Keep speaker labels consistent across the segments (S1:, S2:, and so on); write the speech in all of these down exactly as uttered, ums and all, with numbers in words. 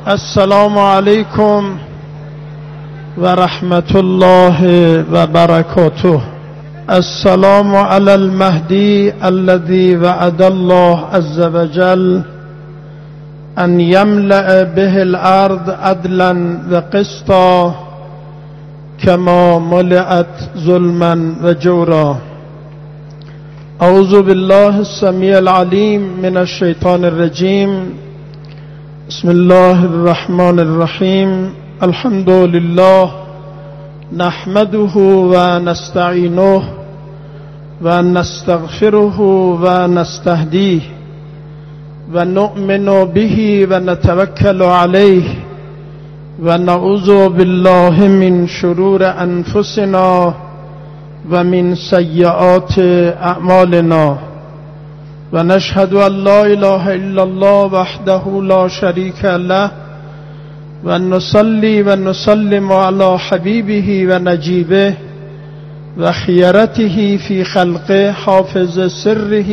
S1: السلام عليكم ورحمة الله وبركاته. السلام على المهدي الذي وعد الله عز وجل أن يملأ به الأرض عدلا وقسطا كما ملئت ظلما وجورا. أعوذ بالله السميع العليم من الشيطان الرجيم. بسم الله الرحمن الرحيم. الحمد لله نحمده ونستعينه ونستغفره ونستهديه ونؤمن به ونتوكل عليه ونعوذ بالله من شرور أنفسنا ومن سيئات أعمالنا ونشهد أن لا إله إلا الله وحده لا شريك له ونصلي ونسلم على حبيبه ونجيبه وخيرته في خلقه حافظ سره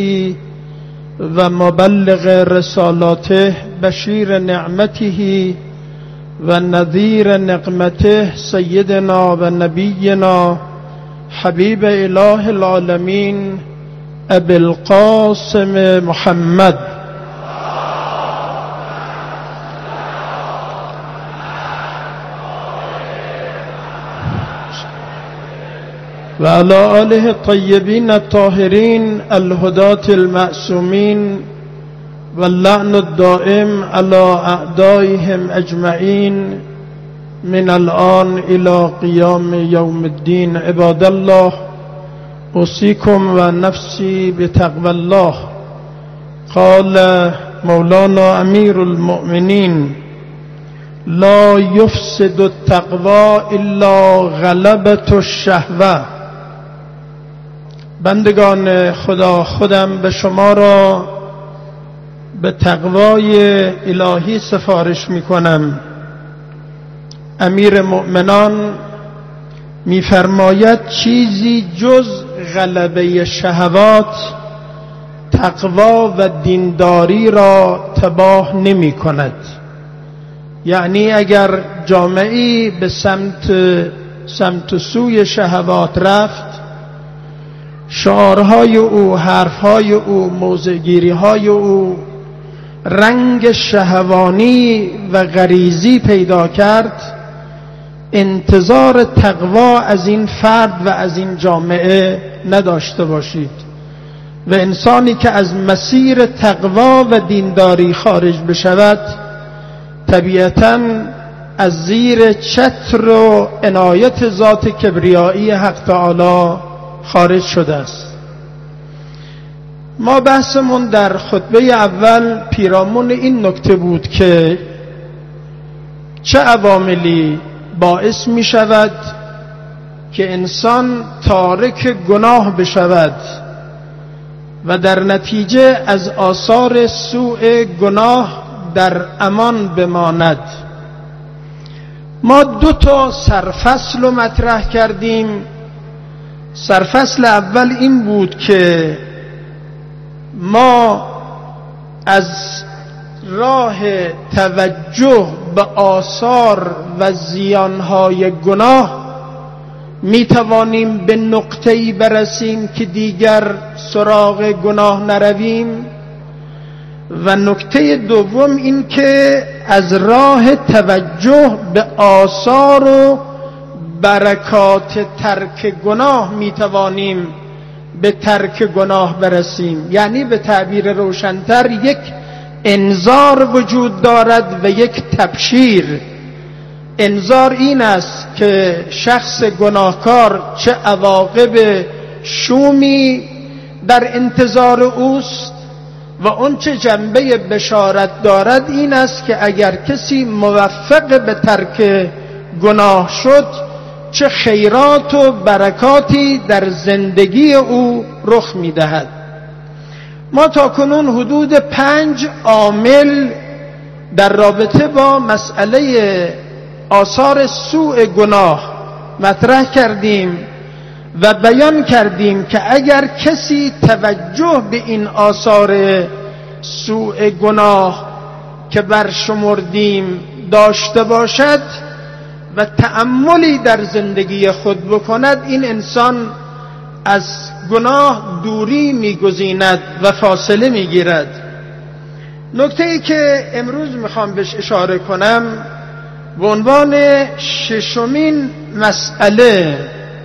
S1: ومبلغ رسالاته بشير نعمته ونذير نقمته سيدنا ونبينا حبيب إله العالمين أبي القاسم محمد وعلى آله الطيبين الطاهرين الهداة المعصومين واللعن الدائم على أعدائهم أجمعين من الآن إلى قيام يوم الدين. عباد الله، أوصيكم ونفسي بتقوى الله. قال مولانا أمير المؤمنين: لا يفسد التقوى إلا غلبة الشهوة. بندگان خدا، خودم به شما را به تقوای الهی سفارش می کنم. امیر مؤمنان می‌فرماید چیزی جز غلبه شهوات تقوا و دینداری را تباه نمی کند. یعنی اگر جامعه‌ای به سمت سمت سوی شهوات رفت، شعارهای او، حرفهای او، موضع‌گیری‌های او رنگ شهوانی و غریزی پیدا کرد، انتظار تقوا از این فرد و از این جامعه نداشته باشید. و انسانی که از مسیر تقوا و دینداری خارج بشود، طبیعتاً از زیر چتر و عنایت ذات کبریایی حق تعالی خارج شده است. ما بحثمون در خطبه اول پیرامون این نکته بود که چه عواملی باعث می شود که انسان تارک گناه بشود و در نتیجه از آثار سوء گناه در امان بماند. ما دو تا سرفصل رو مطرح کردیم. سرفصل اول این بود که ما از راه توجه به آثار و زیانهای گناه می توانیم به نقطه‌ای برسیم که دیگر سراغ گناه نرویم. و نکته دوم این که از راه توجه به آثار و برکات ترک گناه می توانیم به ترک گناه برسیم. یعنی به تعبیر روشن‌تر یک انذار وجود دارد و یک تبشیر. انذار این است که شخص گناهکار چه عواقب شومی در انتظار اوست، و اون چه جنبه بشارت دارد این است که اگر کسی موفق به ترک گناه شد، چه خیرات و برکاتی در زندگی او رخ می‌دهد. ما تاکنون حدود پنج عامل در رابطه با مسئله آثار سوء گناه مطرح کردیم و بیان کردیم که اگر کسی توجه به این آثار سوء گناه که برشمردیم داشته باشد و تأملی در زندگی خود بکند، این انسان از گناه دوری میگزیند و فاصله میگیرد. نکته ای که امروز میخوام بهش اشاره کنم به عنوان ششمین مسئله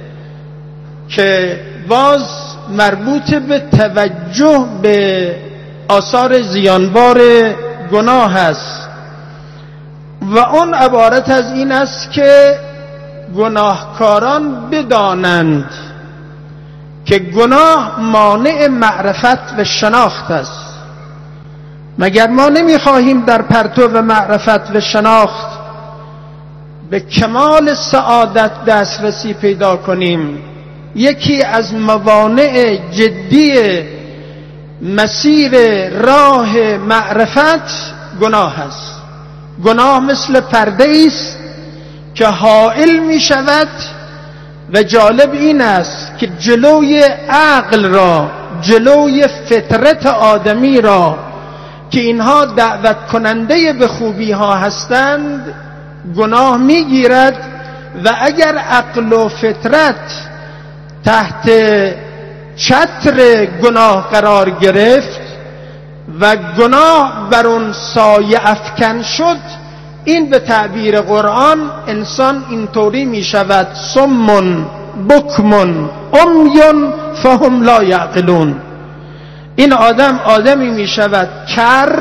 S1: که باز مربوط به توجه به آثار زیانبار گناه است و اون عبارت از این است که گناهکاران بدانند که گناه مانع معرفت و شناخت است. مگر ما نمیخواهیم در پرتو معرفت و شناخت به کمال سعادت دسترسی پیدا کنیم؟ یکی از موانع جدی مسیر راه معرفت گناه است. گناه مثل پرده است که حائل می شود و جالب این است که جلوی عقل را، جلوی فطرت آدمی را که اینها دعوت کننده به خوبی ها هستند گناه می گیرد و اگر عقل و فطرت تحت چتر گناه قرار گرفت و گناه بر اون سایه افکن شد، این به تعبیر قرآن انسان اینطوری می شود صم بکم عمی فهم لا یعقلون. این آدم آدمی می شود کر،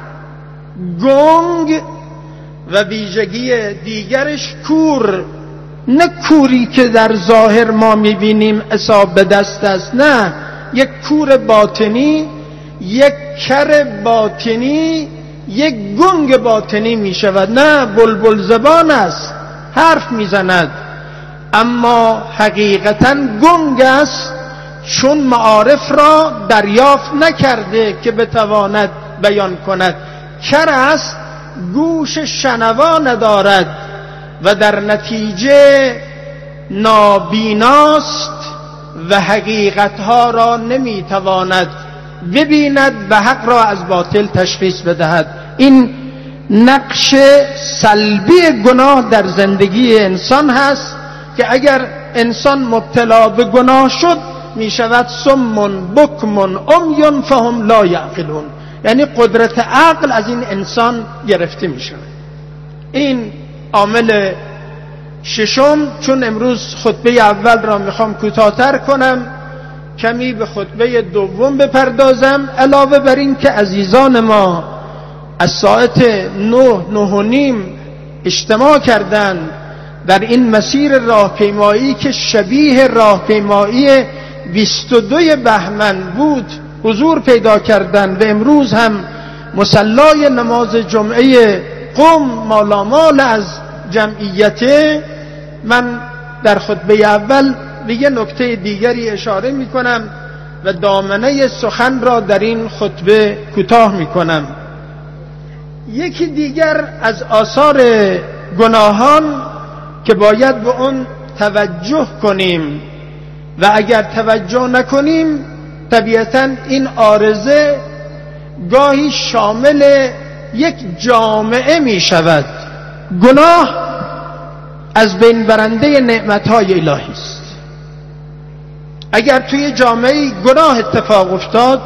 S1: گنگ و ویژگی دیگرش کور. نه کوری که در ظاهر ما می بینیم عصا به دست است، نه، یک کور باطنی، یک کر باطنی، یک گنگ باطنی می شود. نه، بلبل زبان است، حرف می زند اما حقیقتا گنگ است، چون معارف را دریافت نکرده که بتواند بیان کند. کر است، گوش شنوا ندارد و در نتیجه نابیناست و حقیقتها را نمیتواند ببیند و حق را از باطل تشخیص بدهد. این نقش سلبی گناه در زندگی انسان هست که اگر انسان مبتلا به گناه شد می شود صم بکم عمی فهم لا یعقلون، یعنی قدرت عقل از این انسان گرفته می شود. این عامل ششم. چون امروز خطبه اول را میخوام کوتاه‌تر کنم، کمی به خطبه دوم بپردازم، علاوه بر این که عزیزان ما از ساعت نه نه و نیم اجتماع کردند در این مسیر راهپیمایی که شبیه راهپیمایی بیست و دو بهمن بود حضور پیدا کردند و امروز هم مصلای نماز جمعه قم مالامال از جمعیت. من در خطبه اول به یه نکته دیگری اشاره می کنم و دامنه سخن را در این خطبه کوتاه می کنم. یکی دیگر از آثار گناهان که باید به اون توجه کنیم و اگر توجه نکنیم طبیعتاً این عارضه گاهی شامل یک جامعه می شود. گناه از بین برنده نعمتهای الهی است. اگر توی جامعه گناه اتفاق افتاد،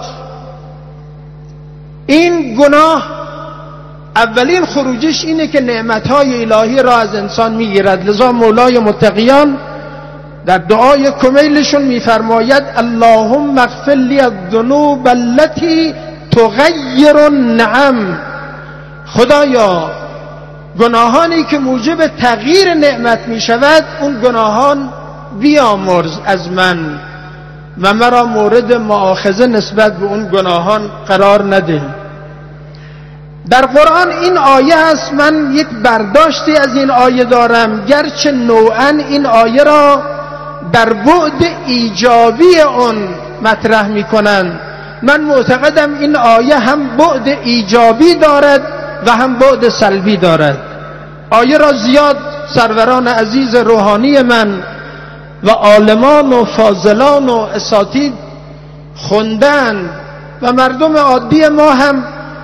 S1: این گناه اولین خروجش اینه که نعمتهای الهی را از انسان میگیرد. لذا مولای متقیان در دعای کمیلشون میفرماید اللهم اغفر لی الذنوب التي تغیر النعم. خدایا گناهانی که موجب تغییر نعمت می شود اون گناهان بیامرز از من و مرا مورد مؤاخذه نسبت به اون گناهان قرار نده. در قرآن این آیه است. من یک برداشتی از این آیه دارم، گرچه نوعاً این آیه را در بعد ایجابی اون مطرح می کنند. من معتقدم این آیه هم بعد ایجابی دارد و هم بعد سلبی دارد. آیه را زیاد سروران عزیز روحانی من و عالمان و فاضلان و اساتید خوندن و مردم عادی ما هم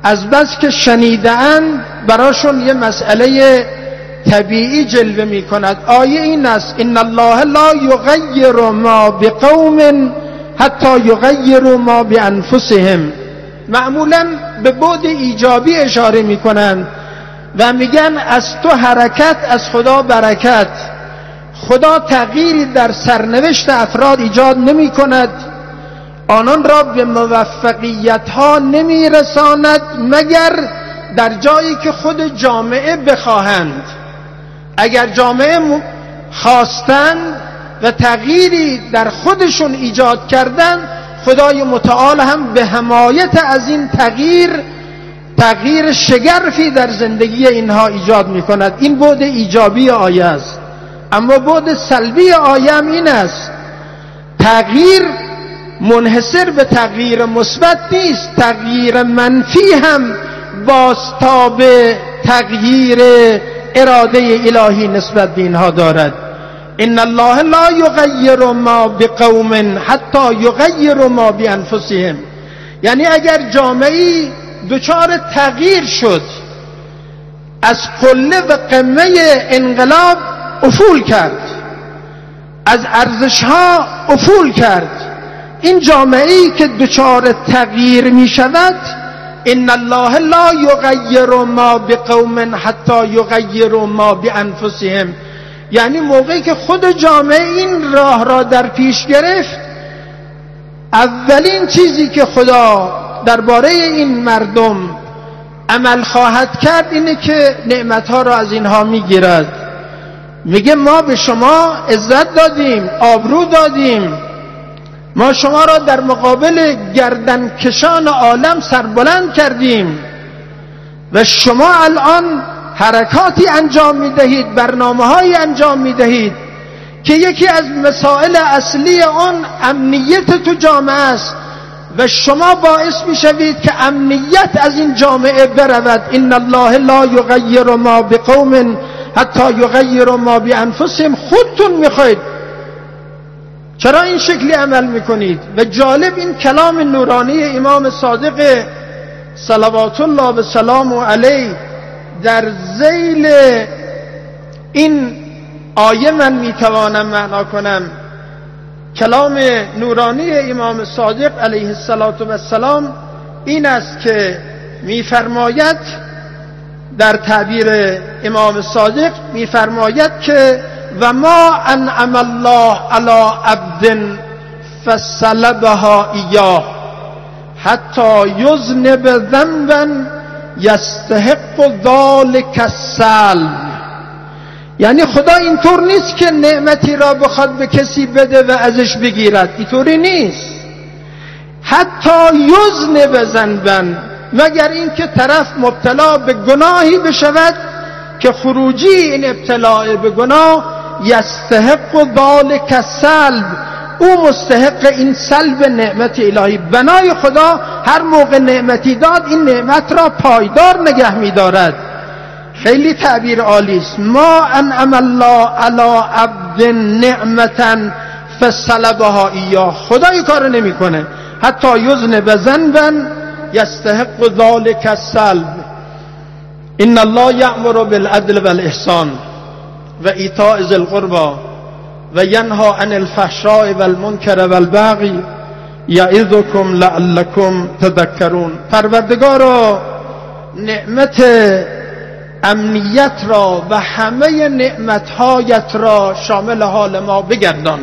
S1: از بس که شنیده‌اند براشون یه مسئله طبیعی جلوه می کند. آیه این است: ان الله لا یغیر ما بقوم حتی یغیروا ما بانفسهم. معمولا به بعد ایجابی اشاره می کنند و میگن از تو حرکت از خدا برکت. خدا تغییری در سرنوشت افراد ایجاد نمی کند، آنان را به موفقیت ها نمی رساند مگر در جایی که خود جامعه بخواهند. اگر جامعه خواستند و تغییری در خودشون ایجاد کردند، خدای متعال هم به حمایت از این تغییر تغییر شگرفی در زندگی اینها ایجاد می کند. این بعد ایجابی آیه است. اما بعد سلبی آیه هم این است: تغییر منحصر به تغییر مثبت نیست، تغییر منفی هم بازتاب تغییر اراده الهی نسبت به اینها دارد. ان الله لا یغیر ما بقوم حتی یغیروا ما بانفسهم. یعنی اگر جامعه‌ای دچار تغییر شد، از قله و قمه انقلاب افول کرد، از ارزش‌ها افول کرد، این جامعه‌ای که دچار تغییر می شود، ان الله لا یغیر ما بقوم حتی یغیروا ما بانفسهم، یعنی موقعی که خود جامعه این راه را در پیش گرفت، اولین چیزی که خدا درباره این مردم عمل خواهد کرد اینه که نعمتها را از اینها میگیرد. میگه ما به شما عزت دادیم، آبرو دادیم، ما شما را در مقابل گردنکشان عالم سربلند کردیم و شما الان حرکاتی انجام میدهید، برنامه‌هایی انجام میدهید که یکی از مسائل اصلی آن امنیت تو جامعه است و شما باعث میشوید که امنیت از این جامعه برود. ان الله لا یغیر ما بقوم حتی یغیروا ما بانفسهم. خودتون میخواید، چرا این شکلی عمل میکنید؟ و جالب این کلام نورانی امام صادق صلوات الله و سلام علیه در ذیل این آیه من میتوانم معنا کنم. کلام نورانی امام صادق علیه السلام این است که میفرماید، در تعبیر امام صادق میفرماید که و ما انعم الله علی عبد فسلبها ایاه حتی یذنب ذنبا یستحق ذلک السلب. یعنی خدا اینطور نیست که نعمتی را بخواد به کسی بده و ازش بگیرد، اینطوری نیست. حتی یذنب ذنبا، مگر اینکه طرف مبتلا به گناهی بشود که خروجی این ابتلاع به گناه یستحق ذلک السلب، او مستحق این سلب نعمت الهی. بنای خدا هر موقع نعمتی داد این نعمت را پایدار نگه می دارد. خیلی تعبیر عالی است. ما انعم الله علی عبد نعمتا فسلبها ایاه. خدا این کارو نمیکنه. حتی یذنب ذنبا یستحق ذلک السلب. ان الله یأمر بالعدل والاحسان و ایتاء ذی القربى و ینهی عن الفحشاء والمنکر والبغی یعظکم لعلکم تذکرون. پروردگارا نعمت امنیت را و همه نعمتهایت را شامل حال ما بگردان.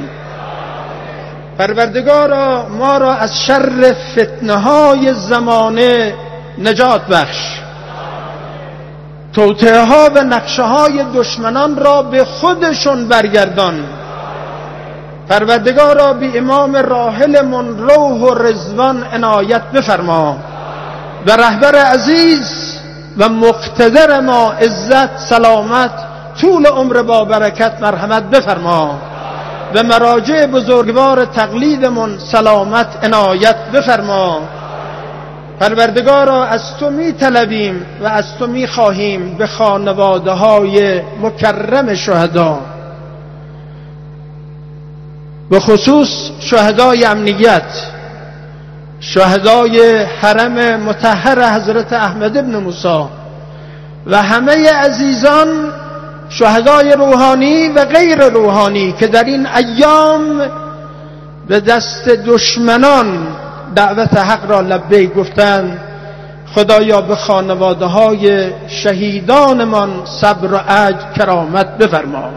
S1: پروردگارا ما را از شر فتنه های زمانه نجات بخش. توطئه ها و نقشه های دشمنان را به خودشون برگردان. پروردگارا به امام راحلمون روح و رضوان عنایت بفرما و رهبر عزیز و مقتدر ما عزت سلامت طول عمر با برکت مرحمت بفرما و مراجع بزرگوار تقلیدمون سلامت عنایت بفرما. پروردگارا از تو می طلبیم و از تو می خواهیم به خانواده های مکرم شهدا، به خصوص شهدای امنیت، شهدای حرم مطهر حضرت احمد ابن موسی و همه عزیزان شهدای روحانی و غیر روحانی که در این ایام به دست دشمنان دعوت حق را لبیک گفتند، خدایا به خانواده های شهیدانمان صبر و اجر کرامت بفرما.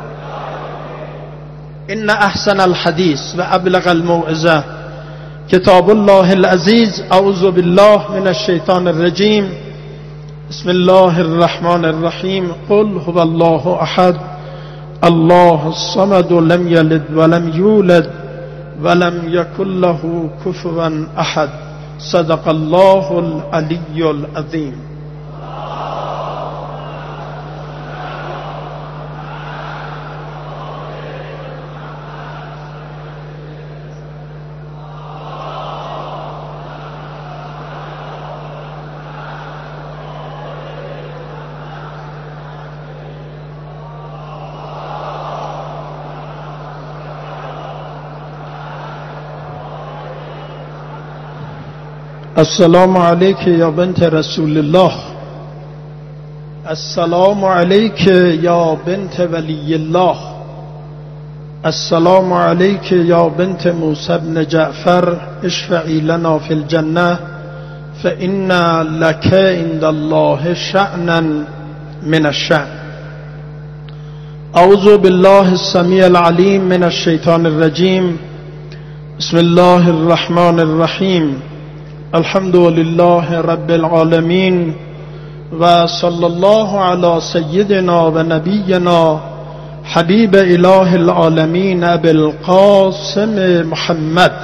S1: ان احسن الحدیث و ابلغ الموعظه کتاب الله العزیز. اعوذ بالله من الشیطان الرجیم. بسم الله الرحمن الرحیم. قل هو الله احد الله الصمد لم یلد ولم یولد ولم یکن له کفوا احد. صدق الله العلی العظیم. السلام علیک یا بنت رسول الله. السلام علیک یا بنت ولی الله. السلام علیک یا بنت موسی بن جعفر. اشفعی لنا فی الجنه فإن لك عند الله شأنا من الشأن. اعوذ بالله السمیع العلیم من الشیطان الرجیم. بسم الله الرحمن الرحیم. الحمد لله رب العالمین و صلی الله علی سیدنا و نبینا حبیب اله العالمین ابی القاسم محمد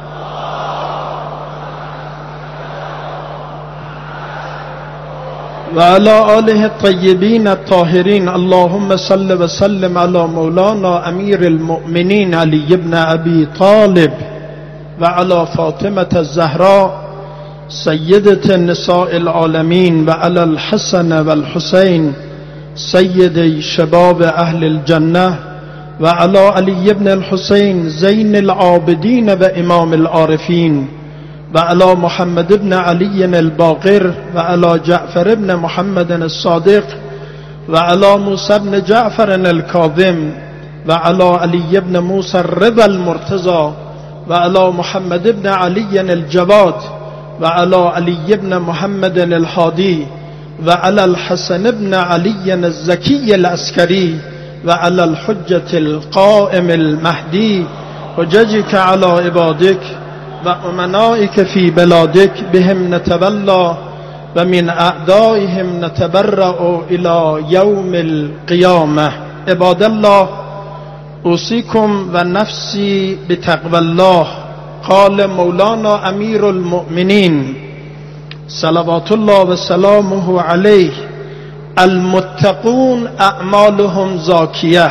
S1: و علی آله الطیبین الطاهرین. اللهم صل و سلم علی مولانا امیر المؤمنین علی ابن ابی طالب و علی فاطمة الزهراء سیدة نساء العالمین و علی الحسن و الحسین سید شباب اهل الجنه و علی علی ابن الحسین زین العابدین و امام العارفین و علی محمد ابن علی الباقر و علی جعفر ابن محمد الصادق و علی موسی ابن جعفر الکاظم و علی علی ابن موسی الرضا المرتضی و علی محمد ابن علی الجواد و علی علی ابن محمد الهادی و علی الحسن ابن علی الزکی العسکری و علی الحجة القائم المهدی حججك علی عبادك و امنائك فی بلادك بهم نتولى و من اعدائهم نتبرأ الى یوم القیامة. عباد الله، اوصیکم و نفسی بتقوی الله. قال مولانا امیر المؤمنین صلوات الله و سلامه علیه: المتقون اعمالهم زاکیه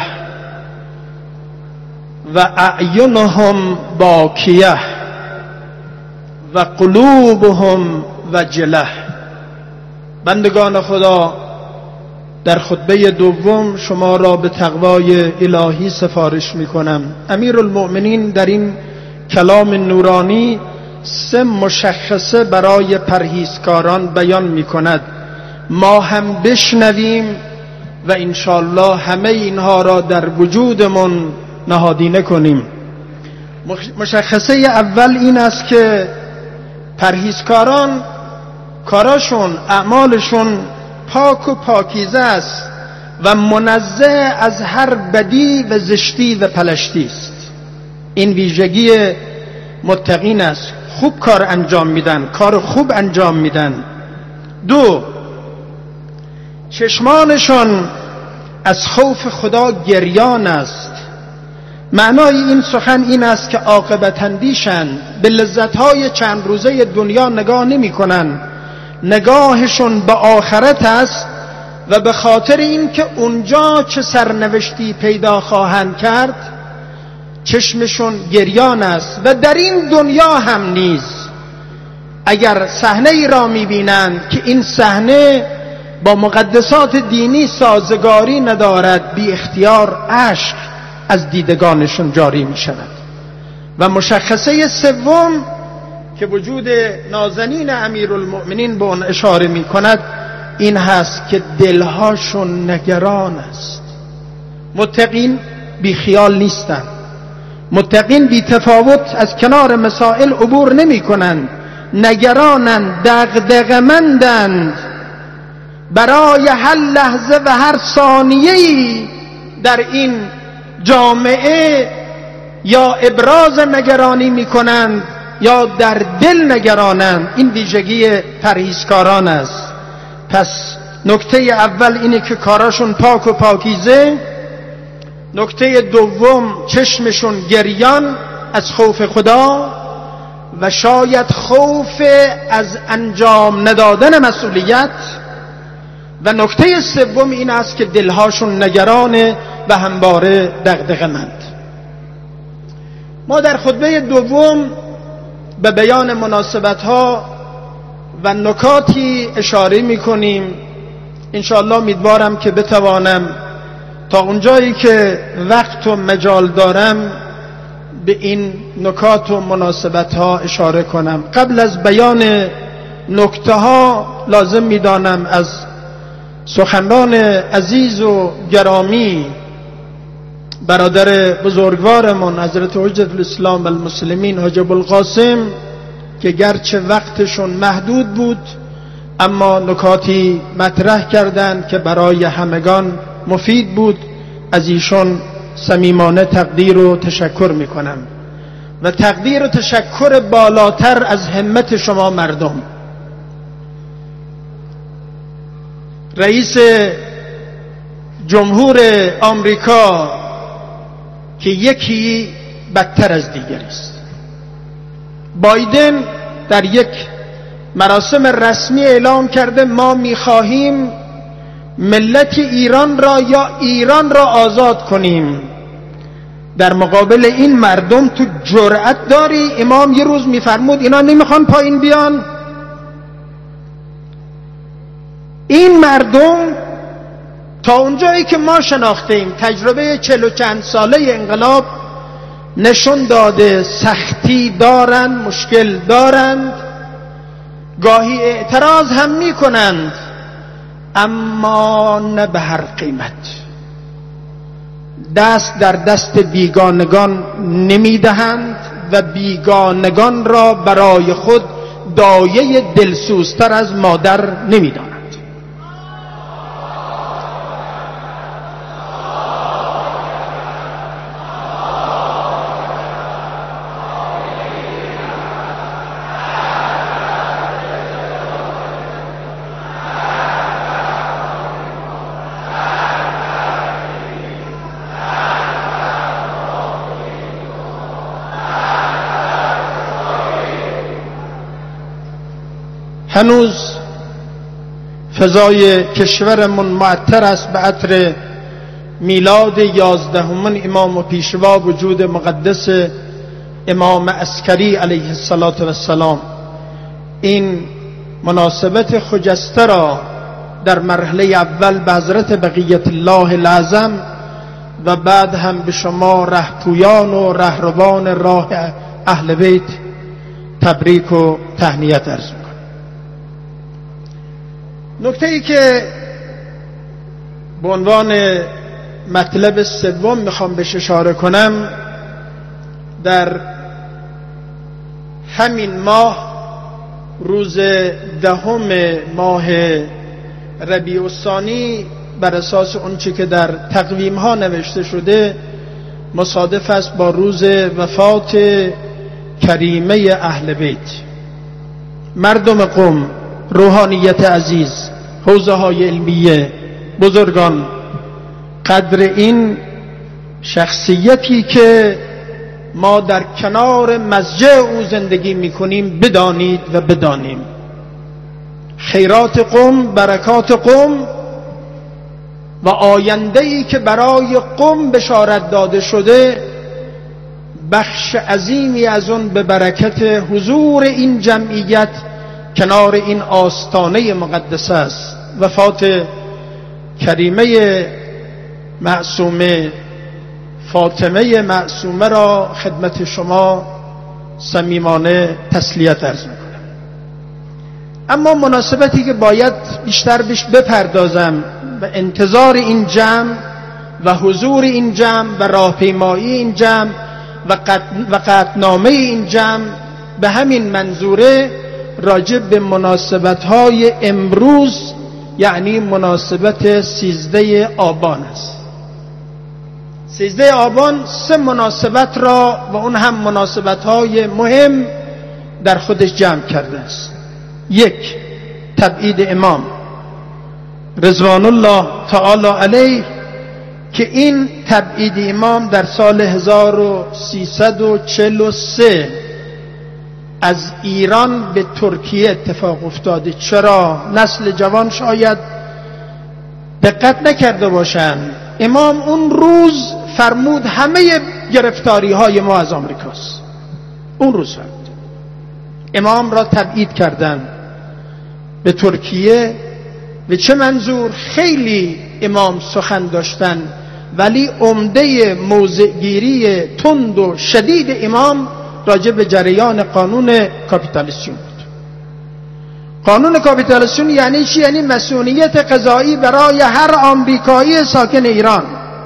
S1: و اعینهم باکیه و قلوبهم وجله. بندگان خدا، در خطبه دوم شما را به تقوای الهی سفارش می کنم. امیر المؤمنین در این کلام نورانی سه مشخصه برای پرهیزکاران بیان می کند. ما هم بشنویم و انشاءالله همه اینها را در وجودمون نهادینه کنیم. مشخصه اول این است که پرهیزکاران کاراشون، اعمالشون پاک و پاکیزه است و منزه از هر بدی و زشتی و پلشتی است. این ویژگی متقین است. خوب کار انجام میدن، کار خوب انجام میدن. دو، چشمانشان از خوف خدا گریان است. معنای این سخن این است که عاقبت اندیشند، به لذت‌های چند روزه دنیا نگاه نمی کنند. نگاهشون به آخرت است و به خاطر این که اونجا چه سرنوشتی پیدا خواهند کرد چشمشون گریان است. و در این دنیا هم نیز اگر صحنه ای را میبینند که این صحنه با مقدسات دینی سازگاری ندارد، بی اختیار اشک از دیدگانشون جاری می شود. و مشخصه سوم که وجود نازنین امیرالمؤمنین به اون اشاره می کند این هست که دلهاشون نگران است. متقین بی خیال نیستند، متقین بی تفاوت از کنار مسائل عبور نمی کنند، نگرانند، دغدغه‌مندند برای هر لحظه و هر ثانیه‌ای در این جامعه یا ابراز نگرانی می کنند یا در دل نگرانند. این ویژگی پرهیزکاران است. پس نکته اول اینه که کاراشون پاک و پاکیزه. نکته دوم چشمشون گریان از خوف خدا و شاید خوف از انجام ندادن مسئولیت. و نکته سوم این است که دلهاشون نگرانه و همواره دغدغه‌مند. ما در خطبه دوم به بیان مناسبت‌ها و نکاتی اشاره می‌کنیم. انشاءالله امیدوارم که بتوانم تا اونجایی که وقت و مجال دارم به این نکات و مناسبت‌ها اشاره کنم. قبل از بیان نکته‌ها لازم می‌دانم از سخنران عزیز و گرامی برادر بزرگوارمون حضرت حجت الاسلام و المسلمین حاج ابوالقاسم که گرچه وقتشون محدود بود اما نکاتی مطرح کردند که برای همگان مفید بود، از ایشون صمیمانه تقدیر و تشکر میکنم و تقدیر و تشکر بالاتر از همت شما مردم. رئیس جمهور آمریکا که یکی بدتر از دیگری است، بایدن در یک مراسم رسمی اعلام کرده ما میخواهیم ملت ایران را یا ایران را آزاد کنیم. در مقابل این مردم تو جرأت داری؟ امام یه روز میفرمود اینا نمیخوان پایین بیان. این مردم تا اونجایی که ما شناختیم تجربه چل و چند ساله انقلاب نشون داده سختی دارند، مشکل دارند، گاهی اعتراض هم میکنند اما نه به هر قیمت. دست در دست بیگانگان نمیدهند و بیگانگان را برای خود دایه دلسوزتر از مادر نمیدانند. هنوز فضای کشورمون معطر است به عطر میلاد یازدهمین امام و پیشوا وجود مقدس امام عسکری علیه السلام. این مناسبت خجسته را در مرحله اول به حضرت بقیت الله الاعظم و بعد هم به شما رهپویان و رهروان راه اهل بیت تبریک و تهنیت عرض می‌کنم. نکته ای که به عنوان مطلب سوم میخوام بهش اشاره کنم، در همین ماه روز دهم ماه ربیع الثانی بر اساس اونچه که در تقویم ها نوشته شده مصادف است با روز وفات کریمه اهل بیت. مردم قم، روحانیت عزیز، حوزه های علمیه، بزرگان، قدر این شخصیتی که ما در کنار مسجد او زندگی میکنیم بدانید و بدانیم. خیرات قم، برکات قم و آینده‌ای که برای قم بشارت داده شده بخش عظیمی از اون به برکت حضور این جمعیت کنار این آستانه مقدس است. وفات کریمه معصومه فاطمه معصومه را خدمت شما صمیمانه تسلیت عرض میکنم. اما مناسبتی که باید بیشتر بهش بپردازم و انتظار این جمع و حضور این جمع و راهپیمایی این جمع و قطعنامه این جمع به همین منظوره راجع به مناسبت‌های امروز، یعنی مناسبت سیزده آبان است. سیزده آبان سه مناسبت را و اون هم مناسبت‌های مهم در خودش جمع کرده است. یک، تبعید امام رضوان الله تعالی علیه که این تبعید امام در سال هزار و سیصد و چهل و سه از ایران به ترکیه اتفاق افتاده. چرا؟ نسل جوان شاید دقت نکرده باشند. امام اون روز فرمود همه گرفتاری های ما از آمریکاست. اون روز فرمود امام را تبعید کردن به ترکیه. به چه منظور؟ خیلی امام سخن داشتن، ولی عمده موضعگیری تند و شدید امام راجع به جریان قانون کاپیتالیسیون بود. قانون کاپیتالیسیون یعنی چی؟ یعنی مسئولیت قضایی برای هر آمریکایی ساکن ایران.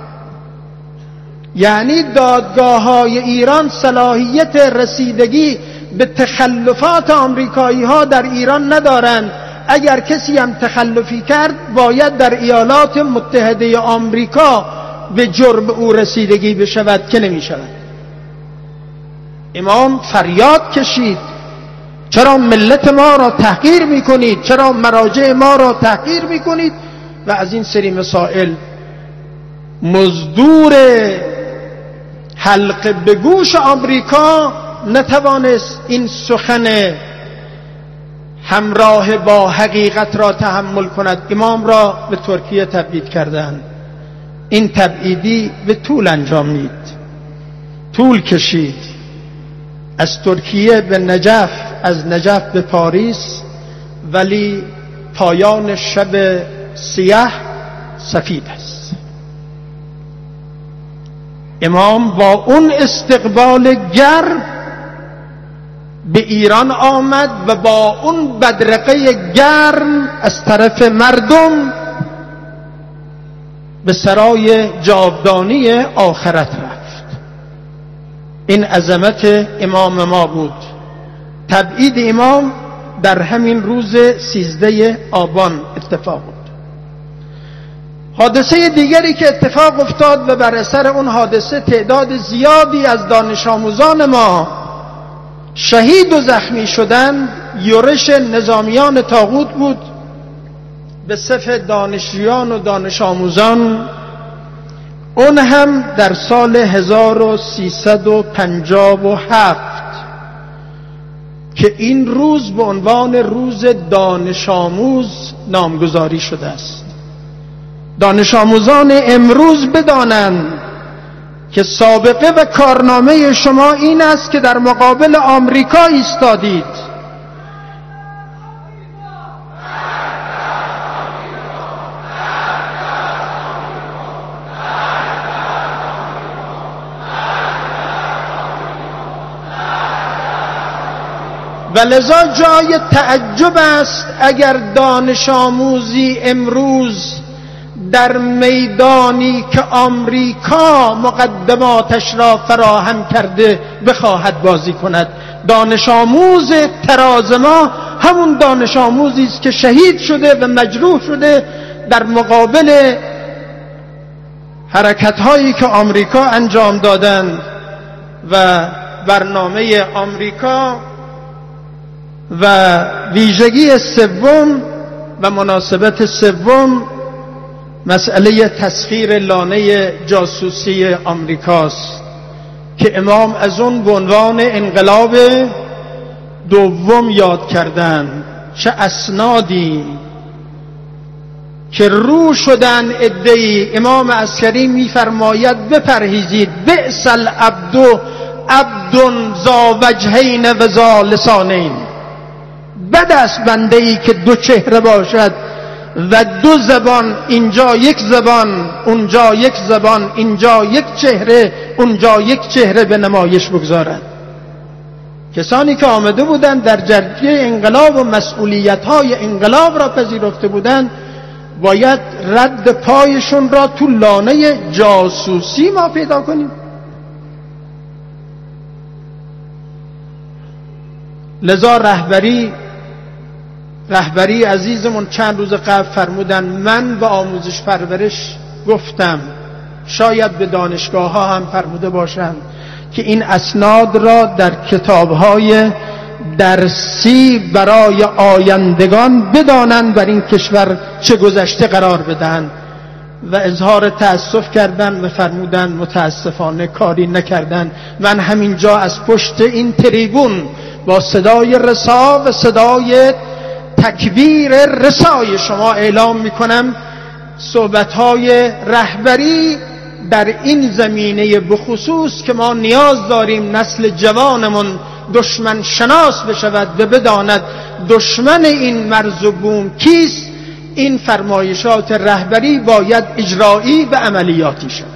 S1: یعنی دادگاه‌های ایران صلاحیت رسیدگی به تخلفات آمریکایی ها در ایران ندارند. اگر کسی هم تخلفی کرد باید در ایالات متحده آمریکا به جرم او رسیدگی بشود که نمی شود. امام فریاد کشید چرا ملت ما را تحقیر می کنید؟ چرا مراجع ما را تحقیر می کنید؟ و از این سری مسائل. مزدور حلقه به گوش آمریکا نتوانست این سخن همراه با حقیقت را تحمل کند. امام را به ترکیه تبعید کردند. این تبعیدی به طول انجامید، طول کشید، از ترکیه به نجف، از نجف به پاریس، ولی پایان شب سیاه سفید است. امام با اون استقبال گرم به ایران آمد و با اون بدرقه گرم از طرف مردم به سرای جاودانی آخرت رفت. این عظمت امام ما بود. تبعید امام در همین روز سیزده آبان اتفاق بود. حادثه دیگری که اتفاق افتاد و بر اثر اون حادثه تعداد زیادی از دانش آموزان ما شهید و زخمی شدن، یورش نظامیان طاغوت بود به صف دانشجویان و دانش آموزان. اون هم در سال هزار و سیصد و پنجاه و هفت که این روز به عنوان روز دانش آموز نامگذاری شده است. دانش آموزان امروز بدانند که سابقه و کارنامه شما این است که در مقابل آمریکا ایستادید. و لذا جای تعجب است اگر دانش آموزی امروز در میدانی که آمریکا مقدماتش را فراهم کرده بخواهد بازی کند. دانش آموز تراز ما همون دانش آموزی است که شهید شده و مجروح شده در مقابل حرکت‌هایی که آمریکا انجام دادند و برنامه آمریکا. و ویژگی سوم و مناسبت سوم مسئله تسخیر لانه جاسوسی آمریکاست که امام از اون به عنوان انقلاب دوم یاد کردند. چه اسنادی که رو شدن عده‌ای. امام عسکری می‌فرماید بپرهیزید، بئس العبد عبد ذا وجهین و ذا لسانین. بد است بنده ای که دو چهره باشد و دو زبان، اینجا یک زبان اونجا یک زبان، اینجا یک چهره اونجا یک چهره به نمایش بگذارد. کسانی که آمده بودند در جریه انقلاب و مسئولیت‌های انقلاب را پذیرفته بودند باید رد پایشون را تو لانه جاسوسی ما پیدا کنیم. لذا رهبری رهبری عزیزمون چند روز قبل فرمودن من به آموزش پرورش گفتم، شاید به دانشگاه ها هم فرموده باشند که این اسناد را در کتاب‌های درسی برای آیندگان بدانند، بر این کشور چه گذشته قرار بدهند. و اظهار تأسف کردن و فرمودن متاسفانه کاری نکردن. من همینجا از پشت این تریبون با صدای رسا و صدای تکبیر رسای شما اعلام میکنم صحبت‌های رهبری در این زمینه بخصوص که ما نیاز داریم نسل جوانمون دشمن شناس بشود و بداند دشمن این مرز و بوم کیست. این فرمایشات رهبری باید اجرایی و عملیاتی شود.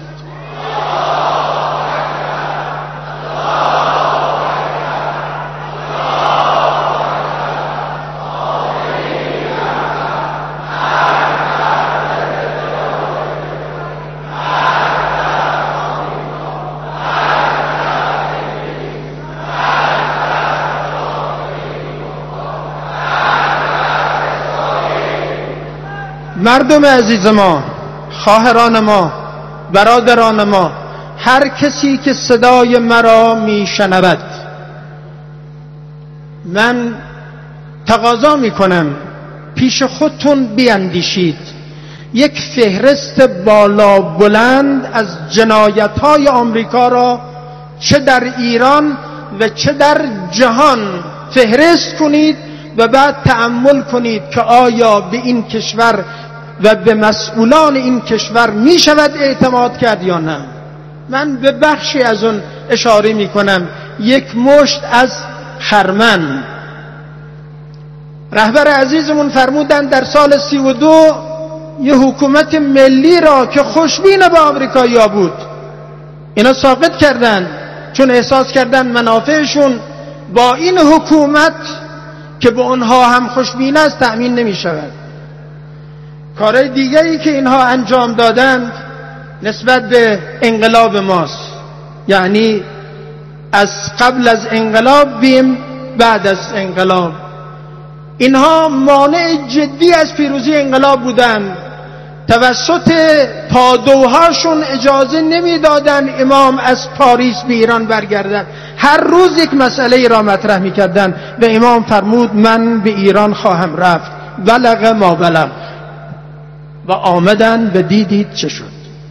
S1: مردم عزیز ما، خواهران ما، برادران ما، هر کسی که صدای مرا میشنود، من تقاضا میکنم پیش خودتون بیاندیشید. یک فهرست بالا بلند از جنایت‌های آمریکا را چه در ایران و چه در جهان فهرست کنید و بعد تأمل کنید که آیا به این کشور و به مسئولان این کشور می شود اعتماد کرد یا نه. من به بخشی از اون اشاره می کنم. یک مشت از خرمن. رهبر عزیزمون فرمودن در سال سی و دو یه حکومت ملی را که خوشبین با آمریکایی‌ها بود اینا ساقط کردن، چون احساس کردن منافعشون با این حکومت که به اونها هم خوشبین است تأمین نمی شود. کارهای دیگری که اینها انجام دادند نسبت به انقلاب ماست، یعنی از قبل از انقلاب بیم بعد از انقلاب، اینها مانع جدی از پیروزی انقلاب بودند. توسط پادوهاشون اجازه نمیدادن امام از پاریس به ایران برگردد. هر روز یک مسئله را مطرح میکردن و امام فرمود من به ایران خواهم رفت. بلغ ما بلغ. و آمدن و دیدید چه شد.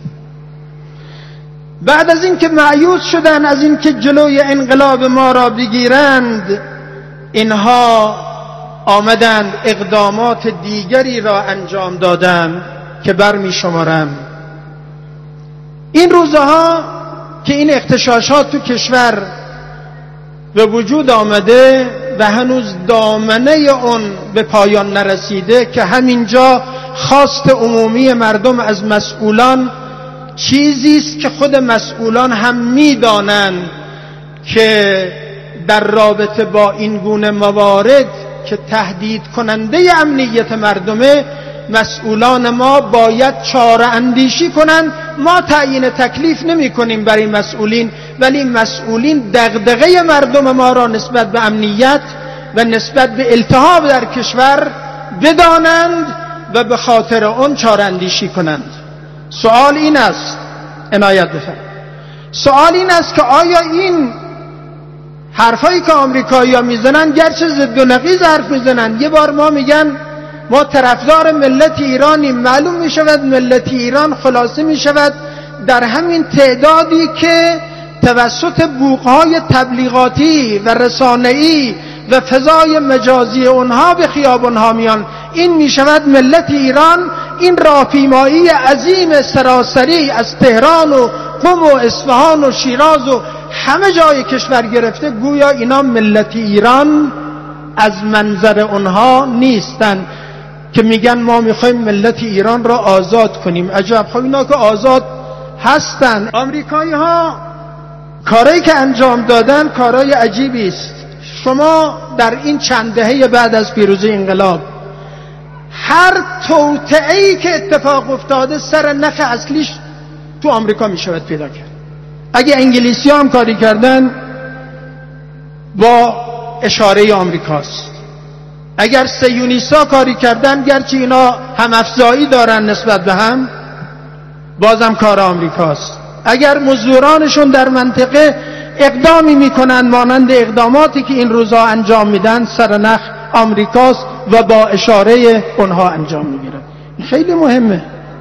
S1: بعد از اینکه مایوس شدن از اینکه جلوی انقلاب ما را بگیرند، اینها آمدند اقدامات دیگری را انجام دادند که برمی شمارم. این روزها که این اغتشاشات تو کشور به وجود آمده و هنوز دامنه اون به پایان نرسیده، که همینجا خواست عمومی مردم از مسئولان چیزی است که خود مسئولان هم میدانند که در رابطه با این گونه موارد که تهدید کننده امنیت مردمه، مسئولان ما باید چاره اندیشی کنند. ما تعیین تکلیف نمی کنیم برای مسئولین، ولی مسئولین دغدغه مردم ما را نسبت به امنیت و نسبت به التهاب در کشور بدانند و به خاطر اون چاره اندیشی کنند. سوال این است، عنایت بفرمایید، سوال این است که آیا این حرفایی که آمریکایی‌ها میزنن گرچه ضد و نقیض حرف میزنن، یه بار ما میگن ما طرفدار ملت ایرانیم، معلوم میشود ملت ایران خلاصه میشود در همین تعدادی که توسط بوقهای تبلیغاتی و رسانه‌ای و فضای مجازی اونها به خیابانها میان. این میشود ملت ایران. این راهپیمایی عظیم سراسری از تهران و قم و اصفهان و شیراز و همه جای کشور گرفته، گویا اینا ملت ایران از منظر اونها نیستن که میگن ما میخوایم ملت ایران را آزاد کنیم. عجب، خب اینا که آزاد هستن. آمریکایی ها کارهایی که انجام دادن کارهای عجیبی است. شما در این چند دهه بعد از پیروزی انقلاب هر توطئه‌ای که اتفاق افتاده سر نخ اصلیش تو آمریکا می شود پیدا کرد. اگه انگلیسی ها هم کاری کردن با اشاره آمریکاست، اگر سیونیستا کاری کردن گرچه اینا هم افزایی دارن نسبت به هم بازم کار آمریکاست، اگر مزدورانشون در منطقه اقدامی میکنن مانند اقداماتی که این روزها انجام میدن سر نخ آمریکاست و با اشاره اونها انجام میگیرن. این خیلی مهمه.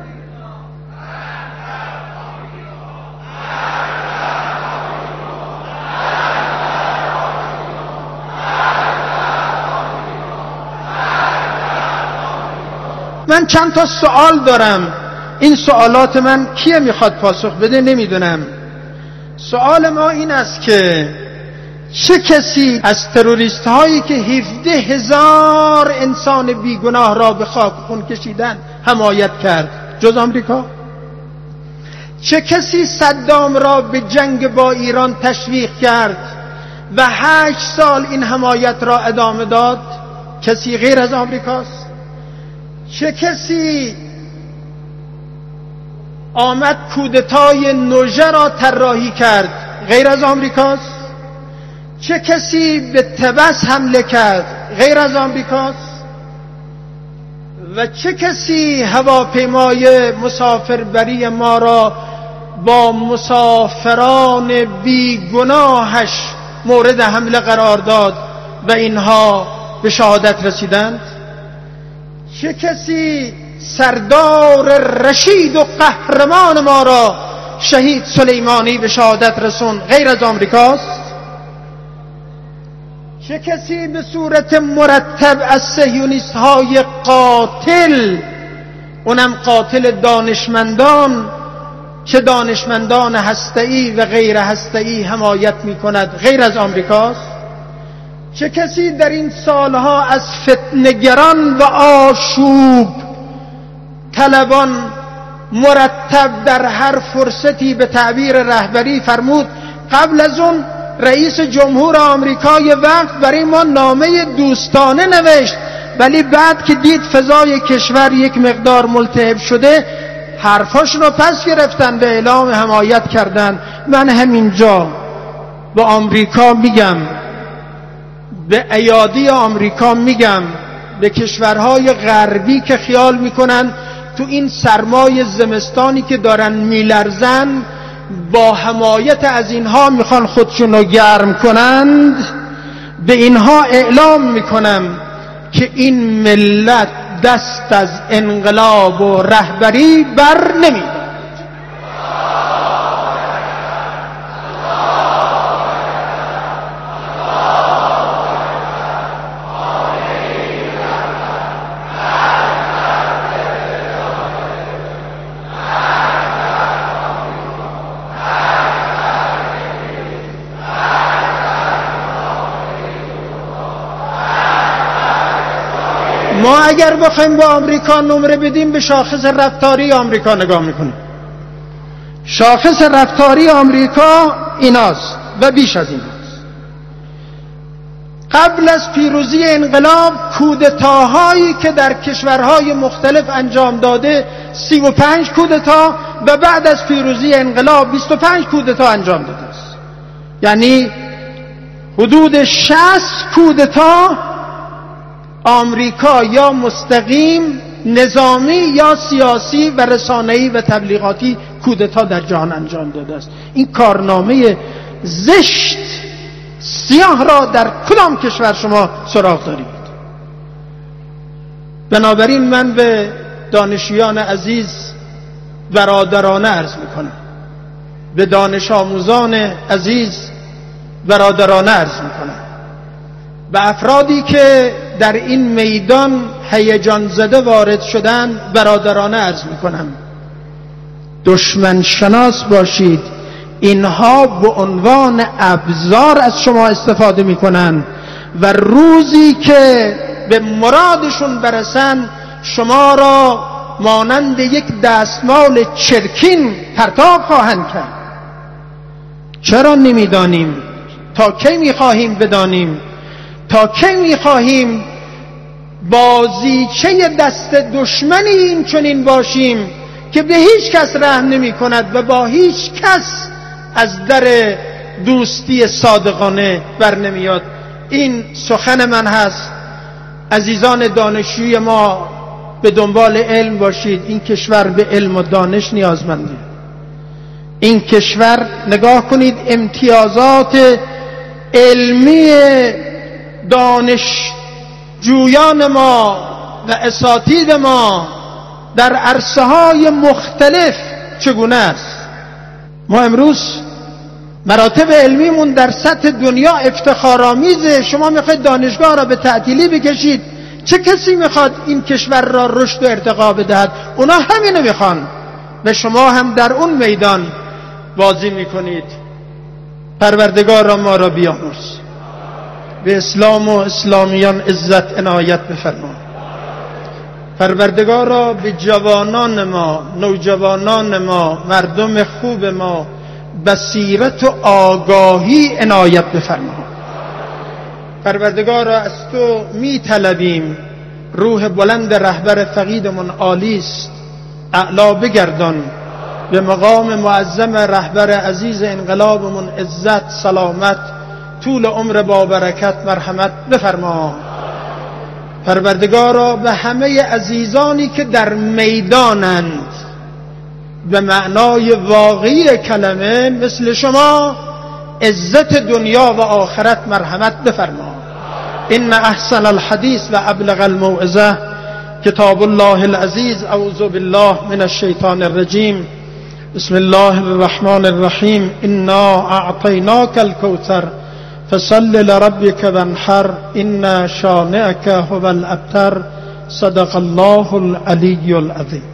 S1: من چند تا سوال دارم، این سوالات من کیه میخواد پاسخ بده نمیدونم. سوال ما این است که چه کسی از تروریست هایی که هفده هزار انسان بیگناه را به خاک خون کشیدن حمایت کرد جز آمریکا؟ چه کسی صدام را به جنگ با ایران تشویق کرد و هشت سال این حمایت را ادامه داد؟ کسی غیر از آمریکاست؟ چه کسی آمد کودتای نوژه را طراحی کرد غیر از آمریکاست؟ چه کسی به طبس حمله کرد غیر از آمریکاست؟ و چه کسی هواپیمای مسافربری ما را با مسافران بیگناهش مورد حمله قرار داد و اینها به شهادت رسیدند؟ چه کسی سردار رشید و قهرمان ما را شهید سلیمانی به شهادت رسون غیر از آمریکاست؟ چه کسی به صورت مرتب از صهیونیست های قاتل، اونم قاتل دانشمندان، چه دانشمندان هسته‌ای و غیر هسته‌ای حمایت می کند غیر از آمریکاست؟ چه کسی در این سالها از فتنه‌گران و آشوب طلبان مرتب در هر فرصتی به تعبیر رهبری فرمود قبل از اون رئیس جمهور آمریکای وقت برای ما نامه دوستانه نوشت، ولی بعد که دید فضای کشور یک مقدار ملتهب شده حرفاش رو پس گرفتن به اعلام حمایت کردن. من همینجا به آمریکا میگم، به ایادی آمریکا میگم، به کشورهای غربی که خیال میکنن تو این سرمای زمستانی که دارن میلرزن با حمایت از اینها میخوان خودشونو گرم کنند، به اینها اعلام میکنم که این ملت دست از انقلاب و رهبری بر نمی‌دارد. ما اگر بخوایم با آمریکا نمره بدیم به شاخص رفتاری آمریکا نگاه میکنیم. شاخص رفتاری آمریکا ایناست و بیش از ایناست. قبل از پیروزی انقلاب کودتاهایی که در کشورهای مختلف انجام داده سی و پنج کودتا و بعد از پیروزی انقلاب بیست و پنج کودتا انجام داده است. یعنی حدود شصت کودتا آمریکا یا مستقیم نظامی یا سیاسی و رسانه‌ای و تبلیغاتی کودتا در جهان انجام داده است. این کارنامه زشت سیاه را در کدام کشور شما سراغ دارید؟ بنابراین من به دانشیان عزیز برادرانه عرض میکنم، به دانش آموزان عزیز برادرانه عرض میکنم، به افرادی که در این میدان هیجان زده وارد شدن برادرانه عرض میکنم دشمن شناس باشید. اینها به عنوان ابزار از شما استفاده میکنن و روزی که به مرادشون برسن شما را مانند یک دستمال چرکین پرتاب خواهند کرد. چرا نمیدانیم؟ تا کی میخواهیم بدانیم؟ تا کی میخواهیم بازیچه دست دشمنی این چنین باشیم که به هیچ کس رحم نمی کند و با هیچ کس از در دوستی صادقانه بر نمیاد. این سخن من هست. عزیزان دانشجوی ما به دنبال علم باشید. این کشور به علم و دانش نیازمنده. این کشور نگاه کنید امتیازات علمی دانشجویان ما و اساتید ما در عرصه های مختلف چگونه است. ما امروز مراتب علمیمون در سطح دنیا افتخارآمیزه. شما میخواید دانشگاه را به تعطیلی بکشید، چه کسی میخواد این کشور را رشد و ارتقا بدهد؟ اونا همینو میخوان و شما هم در اون میدان بازی میکنید. پروردگار را ما را بیامرز، به اسلام و اسلامیان عزت عنایت بفرما. پروردگار را به جوانان ما، نوجوانان ما، مردم خوب ما بصیرت و آگاهی عنایت بفرما. پروردگار را از تو می طلبیم روح بلند رهبر فقیدمون عالی است، اعلا بگردان، به مقام معظم رهبر عزیز انقلابمون عزت، سلامت، طول عمر با برکت مرحمت بفرما. پروردگارا به همه عزیزانی که در میدانند به معنای واقعی کلمه مثل شما عزت دنیا و آخرت مرحمت بفرما. ان احسن الحدیث و ابلغ الموعظه کتاب الله العزیز. اعوذ بالله من الشیطان الرجیم. بسم الله الرحمن الرحیم. انا اعطیناک الکوثر فصل لربک وانحر ان شانئک هو الابتر. صدق الله العلی العظیم.